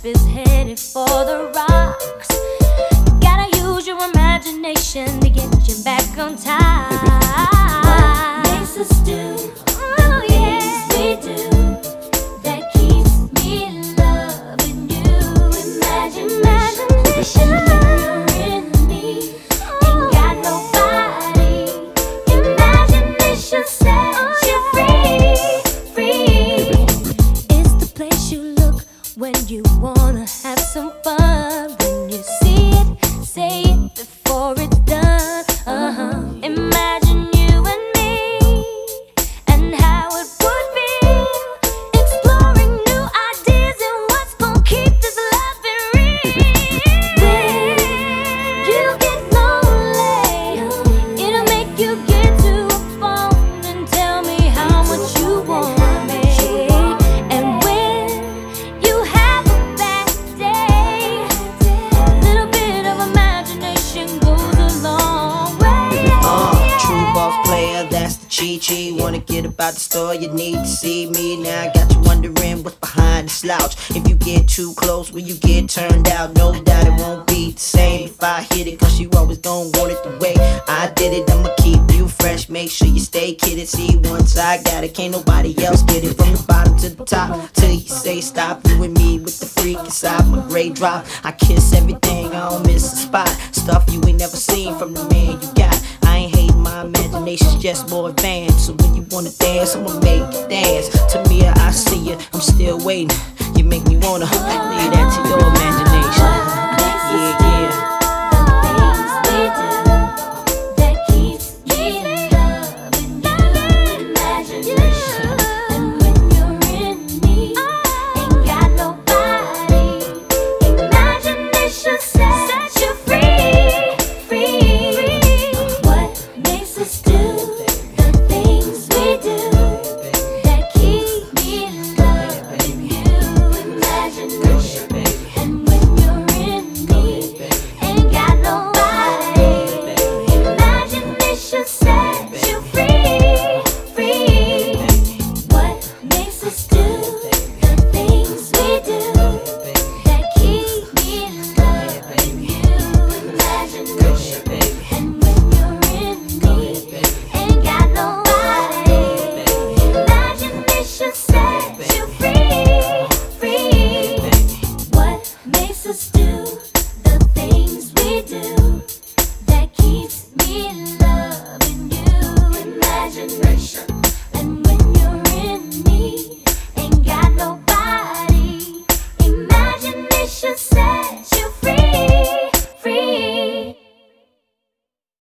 is headed for the rocks. Gotta use your imagination to get you back on top. What makes us do the things we do that keeps me loving you? Imagination, you're in me, ain't got nobody. Imagination sets you free. It's the place you look when you wanna have some fun. When you see it, say it before it's done. Imagine you and me and how it would feel, exploring new ideas and what's gonna keep this loving real. When you get lonely, it'll make you get to a phone and tell me how much you want me. And when you have a bad day, a little bit of imagination goes a long way. True boss player, that's the cheat. Wanna get about the store, you need to see me. Now I got you wondering what's behind the slouch. If you get too close, will you get turned out? No doubt it won't be the same if I hit it, cause you always gon' want it the way I did it. I'ma keep you fresh, make sure you stay kidded. See, once I got it, can't nobody else get it. From the bottom to the top, till you say stop. You and me with the freak inside my gray drop. I kiss everything, I don't miss a spot. Stuff you ain't never seen from the man you got. I ain't hating, my imagination's just more advanced. So when you wanna dance, I'ma make you dance. To me, I see you, I'm still waiting. You make me wanna leave